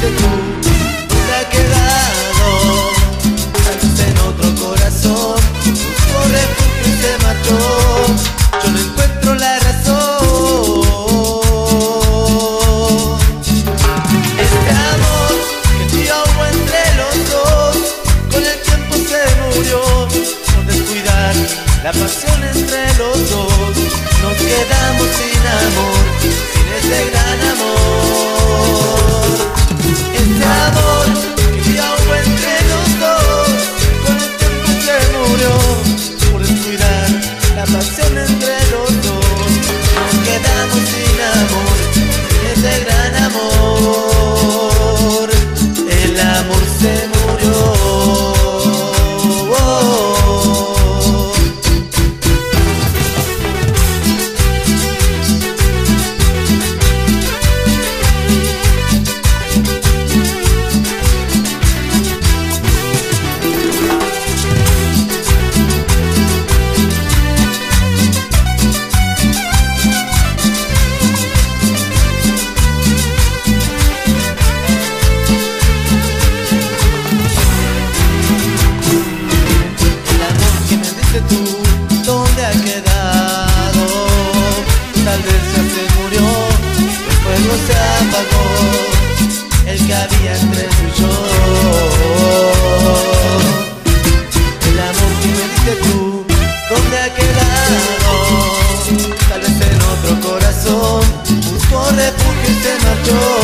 diste tú, ¿dónde ha quedado? Tal vez en otro corazón buscó refugio y se marchó. Yo no encuentro la razón. Este amor que dio agua entre los dos, con el tiempo se murió por descuidar la pasión entre los dos. Nos quedamos sin amor, sin ese gran amor. Este amor que dio agua entre los dos, con el tiempo se murió por descuidar la pasión entre los dos. Nos quedamos sin amor, sin ese gran amor. El amor se murió. ¿Dónde ha quedado? Tal vez ya se murió, el fuego se apagó, el que había entre tú y yo. El amor que me diste tú, ¿dónde ha quedado? Tal vez en otro corazón buscó refugio y se marchó.